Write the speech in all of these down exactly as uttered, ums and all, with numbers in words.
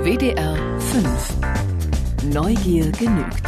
W D R fünf. Neugier genügt.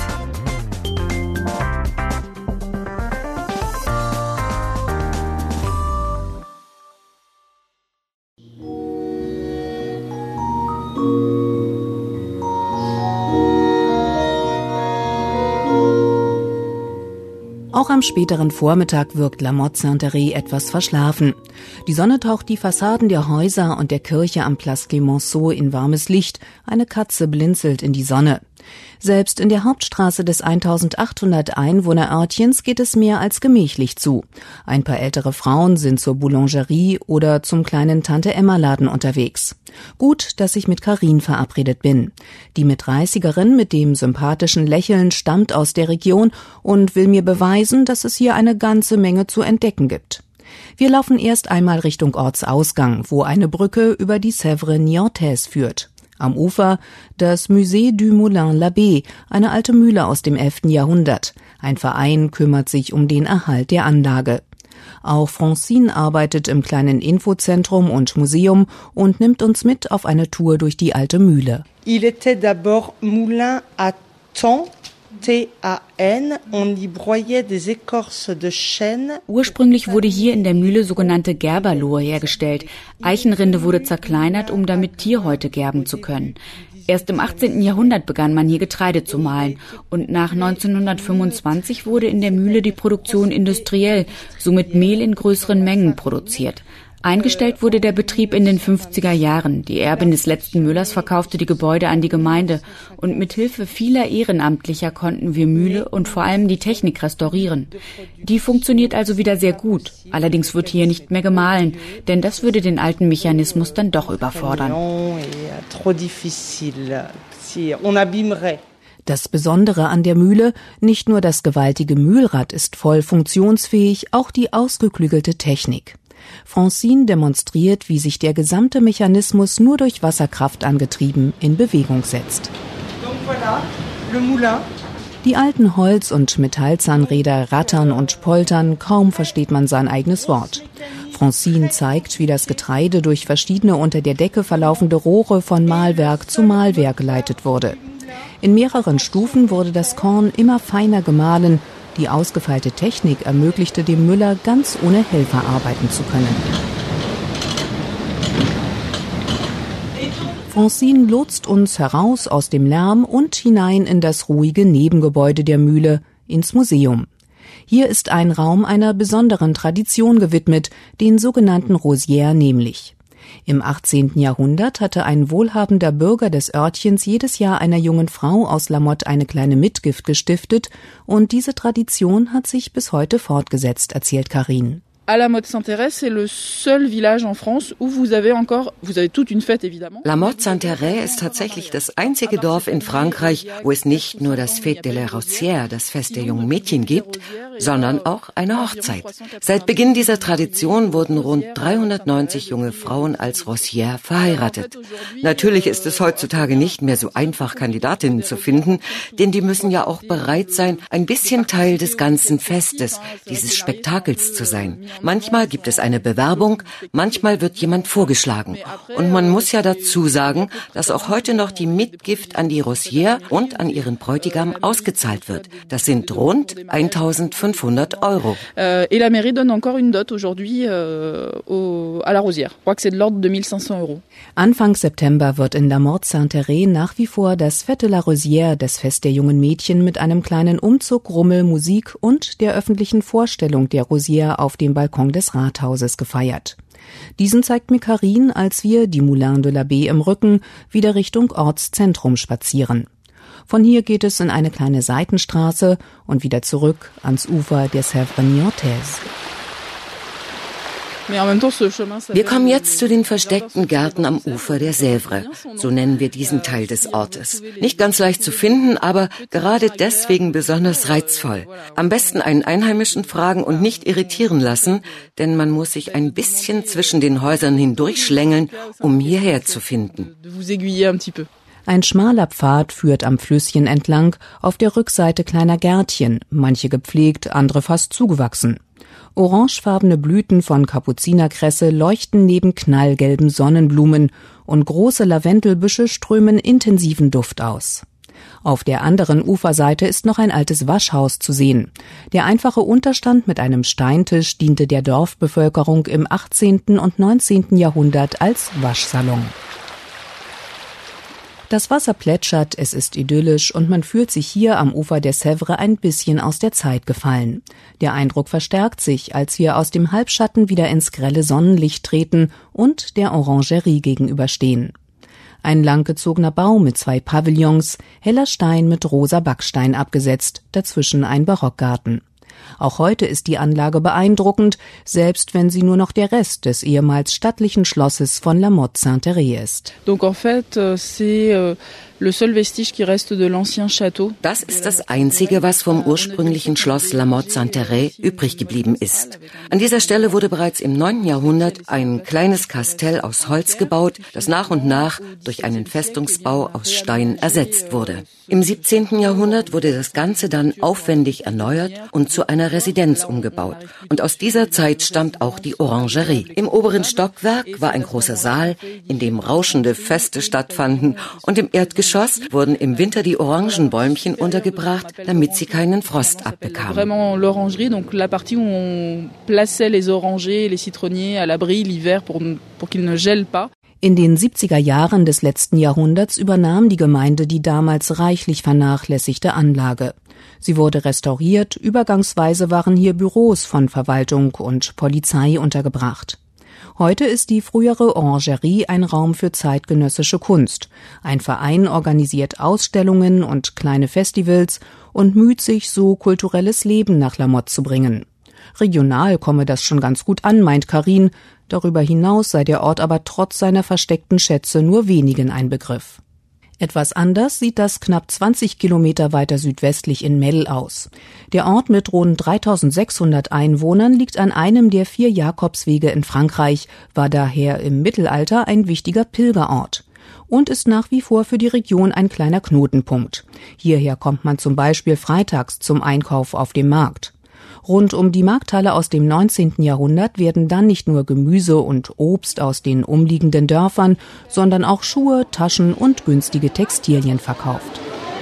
Auch am späteren Vormittag wirkt La Motte Saint-Thérèse etwas verschlafen. Die Sonne taucht die Fassaden der Häuser und der Kirche am Place Clemenceau in warmes Licht. Eine Katze blinzelt in die Sonne. Selbst in der Hauptstraße des eintausendachthundert Einwohnerörtchens geht es mehr als gemächlich zu. Ein paar ältere Frauen sind zur Boulangerie oder zum kleinen Tante-Emma-Laden unterwegs. Gut, dass ich mit Carine verabredet bin. Die Mitdreißigerin mit dem sympathischen Lächeln stammt aus der Region und will mir beweisen, dass es hier eine ganze Menge zu entdecken gibt. Wir laufen erst einmal Richtung Ortsausgang, wo eine Brücke über die Sèvre Niortaise führt. Am Ufer das Musée du Moulin l'Abbé, eine alte Mühle aus dem elften Jahrhundert. Ein Verein kümmert sich um den Erhalt der Anlage. Auch Francine arbeitet im kleinen Infozentrum und Museum und nimmt uns mit auf eine Tour durch die alte Mühle. Il était d'abord moulin à thon. T A N, on y broyait des écorces de chêne. Ursprünglich wurde hier in der Mühle sogenannte Gerberlohe hergestellt. Eichenrinde wurde zerkleinert, um damit Tierhäute gerben zu können. Erst im achtzehnten Jahrhundert begann man hier Getreide zu mahlen und nach neunzehnhundertfünfundzwanzig wurde in der Mühle die Produktion industriell, somit Mehl in größeren Mengen produziert. Eingestellt wurde der Betrieb in den fünfziger Jahren. Die Erbin des letzten Müllers verkaufte die Gebäude an die Gemeinde und mit Hilfe vieler Ehrenamtlicher konnten wir Mühle und vor allem die Technik restaurieren. Die funktioniert also wieder sehr gut. Allerdings wird hier nicht mehr gemahlen, denn das würde den alten Mechanismus dann doch überfordern. Das Besondere an der Mühle, nicht nur das gewaltige Mühlrad ist voll funktionsfähig, auch die ausgeklügelte Technik. Francine demonstriert, wie sich der gesamte Mechanismus nur durch Wasserkraft angetrieben in Bewegung setzt. Die alten Holz- und Metallzahnräder rattern und poltern, kaum versteht man sein eigenes Wort. Francine zeigt, wie das Getreide durch verschiedene unter der Decke verlaufende Rohre von Mahlwerk zu Mahlwerk geleitet wurde. In mehreren Stufen wurde das Korn immer feiner gemahlen. Die ausgefeilte Technik ermöglichte dem Müller, ganz ohne Helfer arbeiten zu können. Francine lotst uns heraus aus dem Lärm und hinein in das ruhige Nebengebäude der Mühle, ins Museum. Hier ist ein Raum einer besonderen Tradition gewidmet, den sogenannten Rosières nämlich. Im achtzehnten Jahrhundert hatte ein wohlhabender Bürger des Örtchens jedes Jahr einer jungen Frau aus La Motte eine kleine Mitgift gestiftet und diese Tradition hat sich bis heute fortgesetzt, erzählt Carine. La Motte Saint-Thérèse, c'est le seul village en France où vous avez encore, vous avez toute une fête évidemment. La Motte Saint-Thérèse ist tatsächlich das einzige Dorf in Frankreich, wo es nicht nur das Fête de la Rosière, das Fest der jungen Mädchen gibt, sondern auch eine Hochzeit. Seit Beginn dieser Tradition wurden rund dreihundertneunzig junge Frauen als Rosière verheiratet. Natürlich ist es heutzutage nicht mehr so einfach, Kandidatinnen zu finden, denn die müssen ja auch bereit sein, ein bisschen Teil des ganzen Festes, dieses Spektakels zu sein. Manchmal gibt es eine Bewerbung, manchmal wird jemand vorgeschlagen. Und man muss ja dazu sagen, dass auch heute noch die Mitgift an die Rosière und an ihren Bräutigam ausgezahlt wird. Das sind rund eintausendfünfhundert Euro. Et la mairie donne encore une dot aujourd'hui à la Rosière. Je crois que c'est de l'ordre de mille cinq cents euros. Anfang September wird in La Motte Saint-Thérèse nach wie vor das Fête de la Rosière, das Fest der jungen Mädchen, mit einem kleinen Umzug, Rummel, Musik und der öffentlichen Vorstellung der Rosière auf dem Balkon des Rathauses gefeiert. Diesen zeigt mir Carine, als wir, die Moulin de l'Abbé im Rücken, wieder Richtung Ortszentrum spazieren. Von hier geht es in eine kleine Seitenstraße und wieder zurück ans Ufer der Sèvre Niortaise. Wir kommen jetzt zu den versteckten Gärten am Ufer der Sèvre, so nennen wir diesen Teil des Ortes. Nicht ganz leicht zu finden, aber gerade deswegen besonders reizvoll. Am besten einen Einheimischen fragen und nicht irritieren lassen, denn man muss sich ein bisschen zwischen den Häusern hindurchschlängeln, um hierher zu finden. Ein schmaler Pfad führt am Flüsschen entlang, auf der Rückseite kleiner Gärtchen, manche gepflegt, andere fast zugewachsen. Orangefarbene Blüten von Kapuzinerkresse leuchten neben knallgelben Sonnenblumen und große Lavendelbüsche strömen intensiven Duft aus. Auf der anderen Uferseite ist noch ein altes Waschhaus zu sehen. Der einfache Unterstand mit einem Steintisch diente der Dorfbevölkerung im achtzehnten und neunzehnten Jahrhundert als Waschsalon. Das Wasser plätschert, es ist idyllisch und man fühlt sich hier am Ufer der Sèvre ein bisschen aus der Zeit gefallen. Der Eindruck verstärkt sich, als wir aus dem Halbschatten wieder ins grelle Sonnenlicht treten und der Orangerie gegenüberstehen. Ein langgezogener Bau mit zwei Pavillons, heller Stein mit rosa Backstein abgesetzt, dazwischen ein Barockgarten. Auch heute ist die Anlage beeindruckend, selbst wenn sie nur noch der Rest des ehemals stattlichen Schlosses von La Motte-Saint-Thérèse ist. Donc en fait, c'est le seul vestige qui reste de l'ancien château. Das ist das Einzige, was vom ursprünglichen Schloss La Motte-Saint-Thérèse übrig geblieben ist. An dieser Stelle wurde bereits im neunten Jahrhundert ein kleines Kastell aus Holz gebaut, das nach und nach durch einen Festungsbau aus Stein ersetzt wurde. Im siebzehnten Jahrhundert wurde das Ganze dann aufwendig erneuert und zu einer Residenz umgebaut. Und aus dieser Zeit stammt auch die Orangerie. Im oberen Stockwerk war ein großer Saal, in dem rauschende Feste stattfanden, und im Erdgeschoss wurden im Winter die Orangenbäumchen untergebracht, damit sie keinen Frost abbekamen. Vraiment l'orangerie, donc la partie où on plaçait les orangers, les citronniers à l'abri l'hiver pour pour qu'ils ne gèlent pas. In den siebziger Jahren des letzten Jahrhunderts übernahm die Gemeinde die damals reichlich vernachlässigte Anlage. Sie wurde restauriert, übergangsweise waren hier Büros von Verwaltung und Polizei untergebracht. Heute ist die frühere Orangerie ein Raum für zeitgenössische Kunst. Ein Verein organisiert Ausstellungen und kleine Festivals und müht sich, so kulturelles Leben nach La Motte zu bringen. Regional komme das schon ganz gut an, meint Karin. Darüber hinaus sei der Ort aber trotz seiner versteckten Schätze nur wenigen ein Begriff. Etwas anders sieht das knapp zwanzig Kilometer weiter südwestlich in Melle aus. Der Ort mit rund dreitausendsechshundert Einwohnern liegt an einem der vier Jakobswege in Frankreich, war daher im Mittelalter ein wichtiger Pilgerort und ist nach wie vor für die Region ein kleiner Knotenpunkt. Hierher kommt man zum Beispiel freitags zum Einkauf auf dem Markt. Rund um die Markthalle aus dem neunzehnten Jahrhundert werden dann nicht nur Gemüse und Obst aus den umliegenden Dörfern, sondern auch Schuhe, Taschen und günstige Textilien verkauft.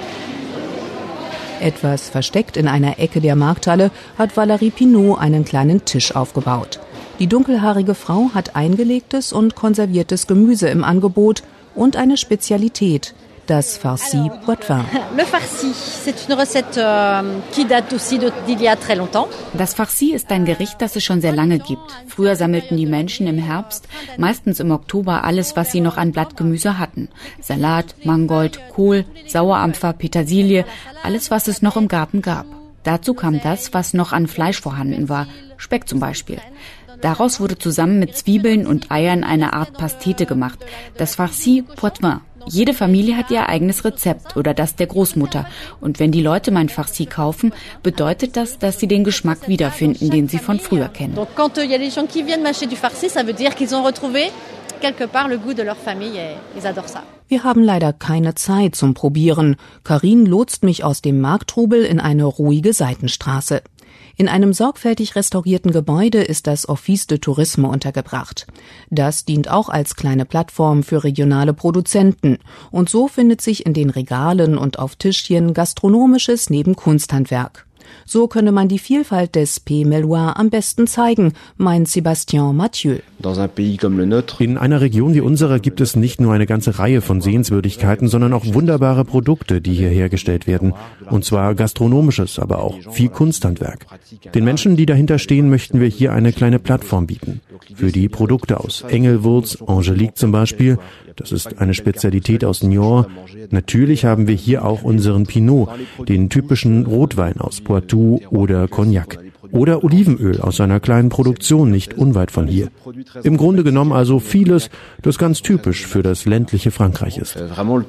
Etwas versteckt in einer Ecke der Markthalle hat Valérie Pinault einen kleinen Tisch aufgebaut. Die dunkelhaarige Frau hat eingelegtes und konserviertes Gemüse im Angebot und eine Spezialität, das Farci Poitevin. Le farci, c'est une recette qui date aussi d'il y a très longtemps. Das Farci ist ein Gericht, das es schon sehr lange gibt. Früher sammelten die Menschen im Herbst, meistens im Oktober, alles, was sie noch an Blattgemüse hatten. Salat, Mangold, Kohl, Sauerampfer, Petersilie, alles, was es noch im Garten gab. Dazu kam das, was noch an Fleisch vorhanden war, Speck zum Beispiel. Daraus wurde zusammen mit Zwiebeln und Eiern eine Art Pastete gemacht, das Farci Poitevin. Jede Familie hat ihr eigenes Rezept oder das der Großmutter. Und wenn die Leute mein Farci kaufen, bedeutet das, dass sie den Geschmack wiederfinden, den sie von früher kennen. Donc quand il y a des gens qui viennent m'acheter du farci, ça veut dire qu'ils ont retrouvé quelque part le goût de leur famille et ils adorent ça. Wir haben leider keine Zeit zum Probieren. Karin lotst mich aus dem Markttrubel in eine ruhige Seitenstraße. In einem sorgfältig restaurierten Gebäude ist das Office de Tourisme untergebracht. Das dient auch als kleine Plattform für regionale Produzenten. Und so findet sich in den Regalen und auf Tischchen Gastronomisches neben Kunsthandwerk. So könne man die Vielfalt des Pays Mellois am besten zeigen, meint Sébastien Mathieu. In einer Region wie unserer gibt es nicht nur eine ganze Reihe von Sehenswürdigkeiten, sondern auch wunderbare Produkte, die hier hergestellt werden. Und zwar gastronomisches, aber auch viel Kunsthandwerk. Den Menschen, die dahinter stehen, möchten wir hier eine kleine Plattform bieten. Für die Produkte aus Engelwurz, Angelique zum Beispiel, das ist eine Spezialität aus Niort. Natürlich haben wir hier auch unseren Pinot, den typischen Rotwein aus Poitou oder Cognac. Oder Olivenöl aus einer kleinen Produktion nicht unweit von hier. Im Grunde genommen also vieles, das ganz typisch für das ländliche Frankreich ist.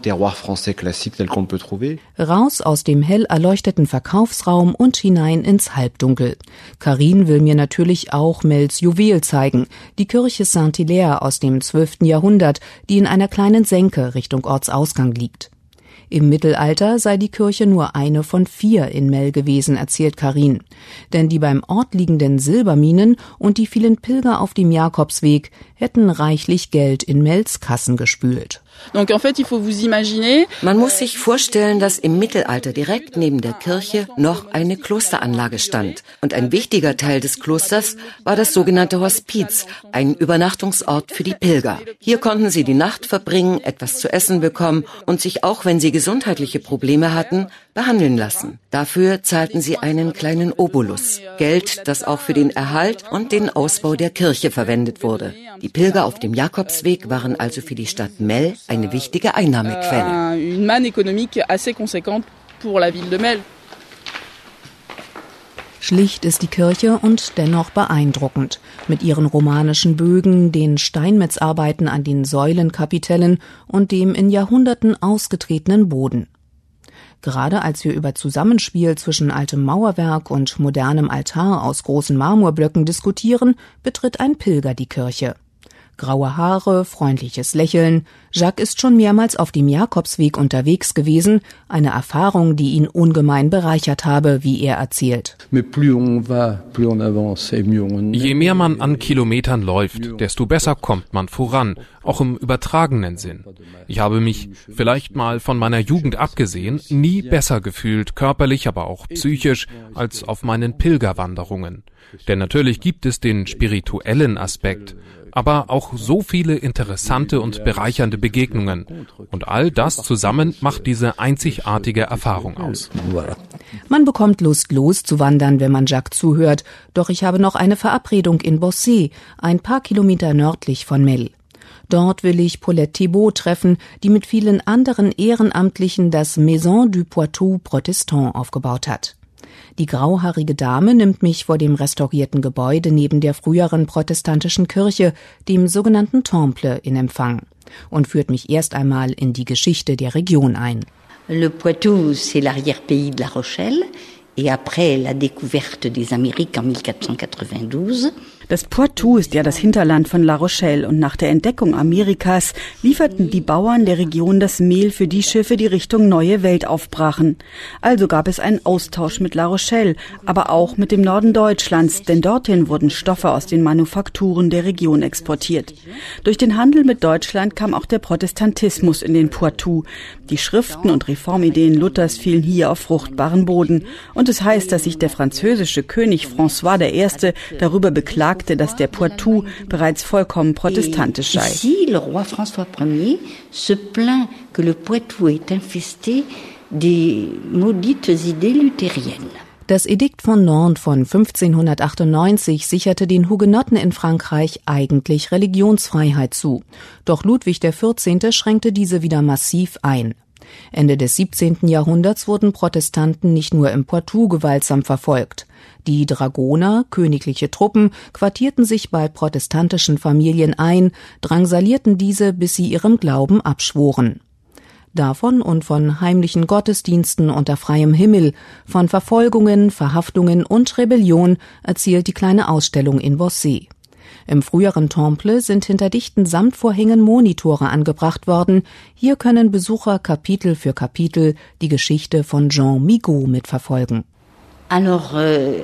Raus aus dem hell erleuchteten Verkaufsraum und hinein ins Halbdunkel. Carine will mir natürlich auch Mels Juwel zeigen, die Kirche Saint-Hilaire aus dem zwölften Jahrhundert, die in einer kleinen Senke Richtung Ortsausgang liegt. Im Mittelalter sei die Kirche nur eine von vier in Mel gewesen, erzählt Carine. Denn die beim Ort liegenden Silberminen und die vielen Pilger auf dem Jakobsweg hätten reichlich Geld in Mels Kassen gespült. Man muss sich vorstellen, dass im Mittelalter direkt neben der Kirche noch eine Klosteranlage stand. Und ein wichtiger Teil des Klosters war das sogenannte Hospiz, ein Übernachtungsort für die Pilger. Hier konnten sie die Nacht verbringen, etwas zu essen bekommen und sich auch, wenn sie gesundheitliche Probleme hatten, behandeln lassen. Dafür zahlten sie einen kleinen Obolus, Geld, das auch für den Erhalt und den Ausbau der Kirche verwendet wurde. Die Pilger auf dem Jakobsweg waren also für die Stadt Mel eine wichtige Einnahmequelle. Schlicht ist die Kirche und dennoch beeindruckend. Mit ihren romanischen Bögen, den Steinmetzarbeiten an den Säulenkapitellen und dem in Jahrhunderten ausgetretenen Boden. Gerade als wir über Zusammenspiel zwischen altem Mauerwerk und modernem Altar aus großen Marmorblöcken diskutieren, betritt ein Pilger die Kirche. Graue Haare, freundliches Lächeln. Jacques ist schon mehrmals auf dem Jakobsweg unterwegs gewesen, eine Erfahrung, die ihn ungemein bereichert habe, wie er erzählt. Je mehr man an Kilometern läuft, desto besser kommt man voran, auch im übertragenen Sinn. Ich habe mich, vielleicht mal von meiner Jugend abgesehen, nie besser gefühlt, körperlich, aber auch psychisch, als auf meinen Pilgerwanderungen. Denn natürlich gibt es den spirituellen Aspekt, aber auch so viele interessante und bereichernde Begegnungen. Und all das zusammen macht diese einzigartige Erfahrung aus. Man bekommt Lust, loszuwandern, wenn man Jacques zuhört. Doch ich habe noch eine Verabredung in Bossé, ein paar Kilometer nördlich von Mel. Dort will ich Paulette Thibault treffen, die mit vielen anderen Ehrenamtlichen das Maison du Poitou Protestant aufgebaut hat. Die grauhaarige Dame nimmt mich vor dem restaurierten Gebäude neben der früheren protestantischen Kirche, dem sogenannten Temple, in Empfang und führt mich erst einmal in die Geschichte der Region ein. Le Poitou, c'est l'arrière-pays de La Rochelle. Et après la découverte des Amériques en mille quatre cent quatre-vingt-douze. Das Poitou ist ja das Hinterland von La Rochelle und nach der Entdeckung Amerikas lieferten die Bauern der Region das Mehl für die Schiffe, die Richtung Neue Welt aufbrachen. Also gab es einen Austausch mit La Rochelle, aber auch mit dem Norden Deutschlands, denn dorthin wurden Stoffe aus den Manufakturen der Region exportiert. Durch den Handel mit Deutschland kam auch der Protestantismus in den Poitou. Die Schriften und Reformideen Luthers fielen hier auf fruchtbaren Boden. Und es heißt, dass sich der französische König François der Erste darüber beklagte, dass der Poitou bereits vollkommen protestantisch sei. Ici, le roi François Premier se plaint que le Poitou est infesté des maudites idées luthériennes. Das Edikt von Nantes von fünfzehnhundertachtundneunzig sicherte den Hugenotten in Frankreich eigentlich Religionsfreiheit zu. Doch Ludwig der Vierzehnte schränkte diese wieder massiv ein. Ende des siebzehnten Jahrhunderts wurden Protestanten nicht nur im Poitou gewaltsam verfolgt. Die Dragoner, königliche Truppen, quartierten sich bei protestantischen Familien ein, drangsalierten diese, bis sie ihrem Glauben abschworen. Davon und von heimlichen Gottesdiensten unter freiem Himmel, von Verfolgungen, Verhaftungen und Rebellion erzählt die kleine Ausstellung in Bossé. Im früheren Temple sind hinter dichten Samtvorhängen Monitore angebracht worden. Hier können Besucher Kapitel für Kapitel die Geschichte von Jean Migaud mitverfolgen. Alors, euh,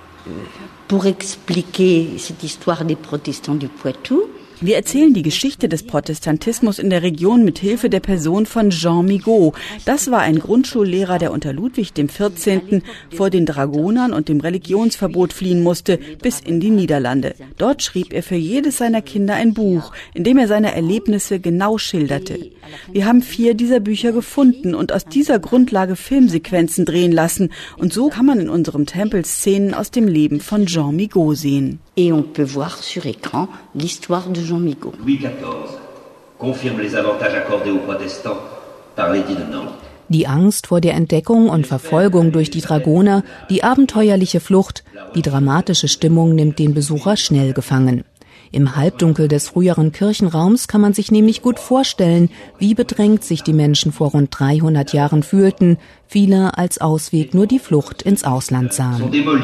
pour expliquer cette histoire des protestants du Poitou, wir erzählen die Geschichte des Protestantismus in der Region mit Hilfe der Person von Jean Migaud. Das war ein Grundschullehrer, der unter Ludwig dem Vierzehnten vor den Dragonern und dem Religionsverbot fliehen musste, bis in die Niederlande. Dort schrieb er für jedes seiner Kinder ein Buch, in dem er seine Erlebnisse genau schilderte. Wir haben vier dieser Bücher gefunden und aus dieser Grundlage Filmsequenzen drehen lassen. Und so kann man in unserem Tempel Szenen aus dem Leben von Jean Migaud sehen. Et on peut voir sur écran l'histoire de Jean Migaud. Louis quatorze confirme les avantages accordés aux protestants par l'édit de Nantes. Die Angst vor der Entdeckung und Verfolgung durch die Dragoner, die abenteuerliche Flucht, die dramatische Stimmung nimmt den Besucher schnell gefangen. Im Halbdunkel des früheren Kirchenraums kann man sich nämlich gut vorstellen, wie bedrängt sich die Menschen vor rund dreihundert Jahren fühlten, viele als Ausweg nur die Flucht ins Ausland sahen.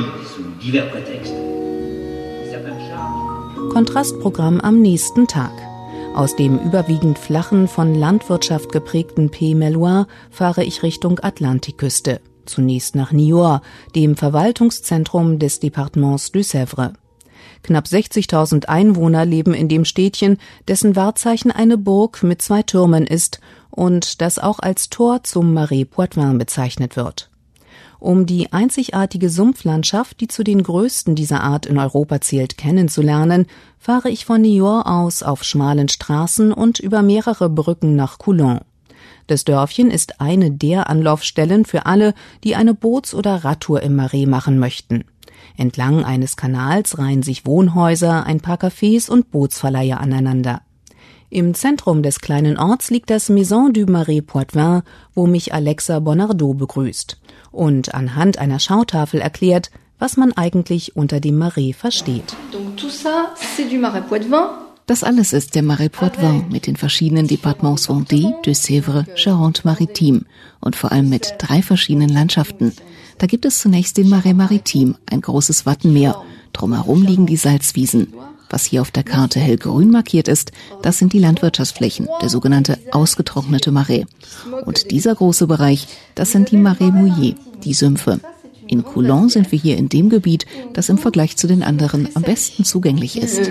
Kontrastprogramm am nächsten Tag. Aus dem überwiegend flachen, von Landwirtschaft geprägten Pays Mellois fahre ich Richtung Atlantikküste. Zunächst nach Niort, dem Verwaltungszentrum des Departements de Sèvres. Knapp sechzigtausend Einwohner leben in dem Städtchen, dessen Wahrzeichen eine Burg mit zwei Türmen ist und das auch als Tor zum Marais Poitevin bezeichnet wird. Um die einzigartige Sumpflandschaft, die zu den größten dieser Art in Europa zählt, kennenzulernen, fahre ich von Niort aus auf schmalen Straßen und über mehrere Brücken nach Coulon. Das Dörfchen ist eine der Anlaufstellen für alle, die eine Boots- oder Radtour im Marais machen möchten. Entlang eines Kanals reihen sich Wohnhäuser, ein paar Cafés und Bootsverleiher aneinander. Im Zentrum des kleinen Orts liegt das Maison du Marais Poitevin, wo mich Alexa Bonardo begrüßt und anhand einer Schautafel erklärt, was man eigentlich unter dem Marais versteht. Das alles ist der Marais Poitevin mit den verschiedenen Departements Vendée, de Sèvres, Charente-Maritime und vor allem mit drei verschiedenen Landschaften. Da gibt es zunächst den Marais Maritime, ein großes Wattenmeer. Drumherum liegen die Salzwiesen. Was hier auf der Karte hellgrün markiert ist, das sind die Landwirtschaftsflächen, der sogenannte ausgetrocknete Marais. Und dieser große Bereich, das sind die Marais mouillés, die Sümpfe. In Coulon sind wir hier in dem Gebiet, das im Vergleich zu den anderen am besten zugänglich ist.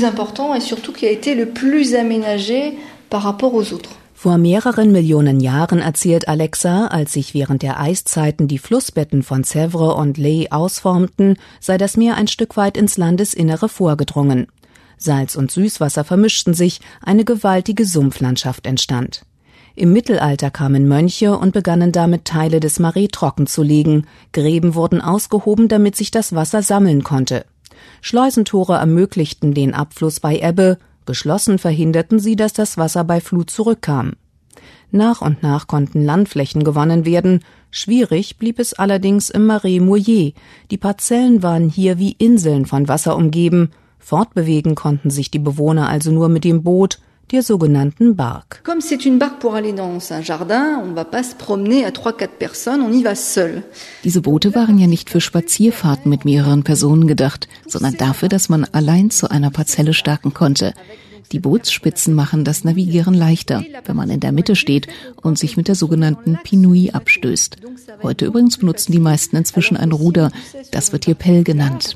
Vor mehreren Millionen Jahren, erzählt Alexa, als sich während der Eiszeiten die Flussbetten von Sèvres und Lay ausformten, sei das Meer ein Stück weit ins Landesinnere vorgedrungen. Salz und Süßwasser vermischten sich, eine gewaltige Sumpflandschaft entstand. Im Mittelalter kamen Mönche und begannen damit, Teile des Marais trocken zu legen. Gräben wurden ausgehoben, damit sich das Wasser sammeln konnte. Schleusentore ermöglichten den Abfluss bei Ebbe, geschlossen verhinderten sie, dass das Wasser bei Flut zurückkam. Nach und nach konnten Landflächen gewonnen werden. Schwierig blieb es allerdings im Marais mouillé. Die Parzellen waren hier wie Inseln von Wasser umgeben. Fortbewegen konnten sich die Bewohner also nur mit dem Boot, der sogenannten Barque. Comme c'est une barque pour aller dans un jardin, on ne va pas se promener à trois, quatre personnes, on y va seul. Diese Boote waren ja nicht für Spazierfahrten mit mehreren Personen gedacht, sondern dafür, dass man allein zu einer Parzelle starten konnte. Die Bootsspitzen machen das Navigieren leichter, wenn man in der Mitte steht und sich mit der sogenannten Pinouille abstößt. Heute übrigens benutzen die meisten inzwischen ein Ruder. Das wird hier Pelle genannt.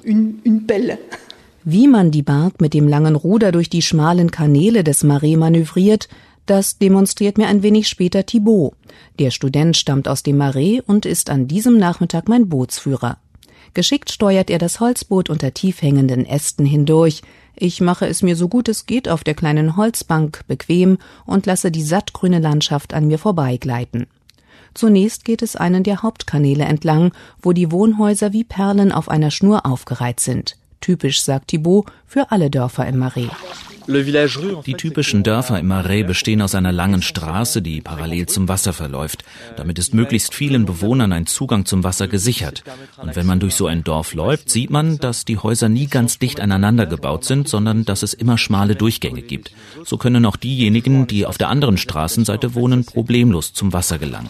Wie man die Barque mit dem langen Ruder durch die schmalen Kanäle des Marais manövriert, das demonstriert mir ein wenig später Thibaut. Der Student stammt aus dem Marais und ist an diesem Nachmittag mein Bootsführer. Geschickt steuert er das Holzboot unter tief hängenden Ästen hindurch. Ich mache es mir so gut es geht auf der kleinen Holzbank bequem und lasse die sattgrüne Landschaft an mir vorbeigleiten. Zunächst geht es einen der Hauptkanäle entlang, wo die Wohnhäuser wie Perlen auf einer Schnur aufgereiht sind. Typisch, sagt Thibaut, für alle Dörfer im Marais. Die typischen Dörfer im Marais bestehen aus einer langen Straße, die parallel zum Wasser verläuft. Damit ist möglichst vielen Bewohnern ein Zugang zum Wasser gesichert. Und wenn man durch so ein Dorf läuft, sieht man, dass die Häuser nie ganz dicht aneinander gebaut sind, sondern dass es immer schmale Durchgänge gibt. So können auch diejenigen, die auf der anderen Straßenseite wohnen, problemlos zum Wasser gelangen.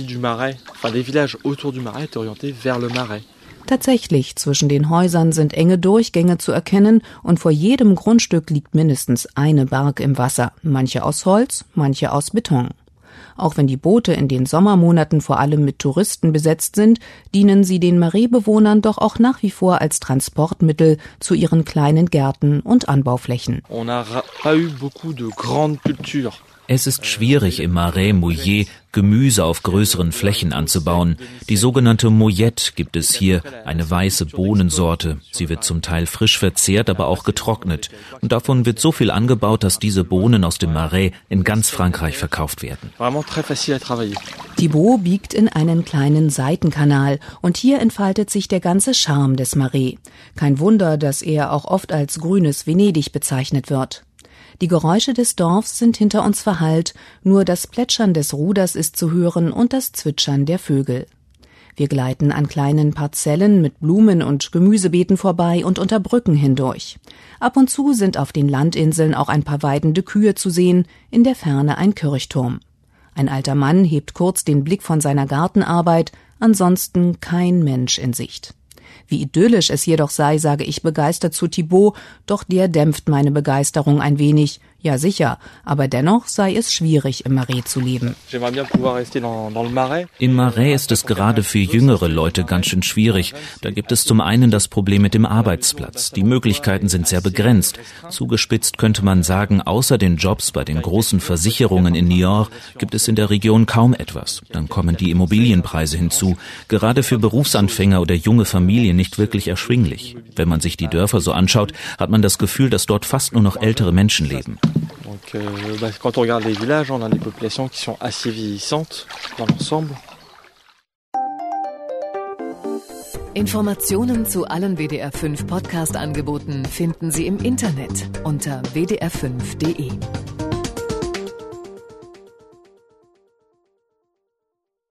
Tatsächlich, zwischen den Häusern sind enge Durchgänge zu erkennen und vor jedem Grundstück liegt mindestens eine Barque im Wasser, manche aus Holz, manche aus Beton. Auch wenn die Boote in den Sommermonaten vor allem mit Touristen besetzt sind, dienen sie den Marais-Bewohnern doch auch nach wie vor als Transportmittel zu ihren kleinen Gärten und Anbauflächen. Es ist schwierig, im Marais mouillé Gemüse auf größeren Flächen anzubauen. Die sogenannte Moyette gibt es hier, eine weiße Bohnensorte. Sie wird zum Teil frisch verzehrt, aber auch getrocknet. Und davon wird so viel angebaut, dass diese Bohnen aus dem Marais in ganz Frankreich verkauft werden. Thibaut biegt in einen kleinen Seitenkanal und hier entfaltet sich der ganze Charme des Marais. Kein Wunder, dass er auch oft als grünes Venedig bezeichnet wird. Die Geräusche des Dorfs sind hinter uns verhallt, nur das Plätschern des Ruders ist zu hören und das Zwitschern der Vögel. Wir gleiten an kleinen Parzellen mit Blumen- und Gemüsebeeten vorbei und unter Brücken hindurch. Ab und zu sind auf den Landinseln auch ein paar weidende Kühe zu sehen, in der Ferne ein Kirchturm. Ein alter Mann hebt kurz den Blick von seiner Gartenarbeit, ansonsten kein Mensch in Sicht. Wie idyllisch es jedoch sei, sage ich begeistert zu Thibaut, doch der dämpft meine Begeisterung ein wenig. Ja sicher, aber dennoch sei es schwierig, im Marais zu leben. Im Marais ist es gerade für jüngere Leute ganz schön schwierig. Da gibt es zum einen das Problem mit dem Arbeitsplatz. Die Möglichkeiten sind sehr begrenzt. Zugespitzt könnte man sagen, außer den Jobs bei den großen Versicherungen in Niort gibt es in der Region kaum etwas. Dann kommen die Immobilienpreise hinzu. Gerade für Berufsanfänger oder junge Familien nicht wirklich erschwinglich. Wenn man sich die Dörfer so anschaut, hat man das Gefühl, dass dort fast nur noch ältere Menschen leben. Donc, euh, bah, quand on regarde les villages, on a des populations qui sont assez vieillissantes dans l'ensemble. Informationen zu allen W D R fünf Podcast-Angeboten finden Sie im Internet unter w d r fünf punkt d e.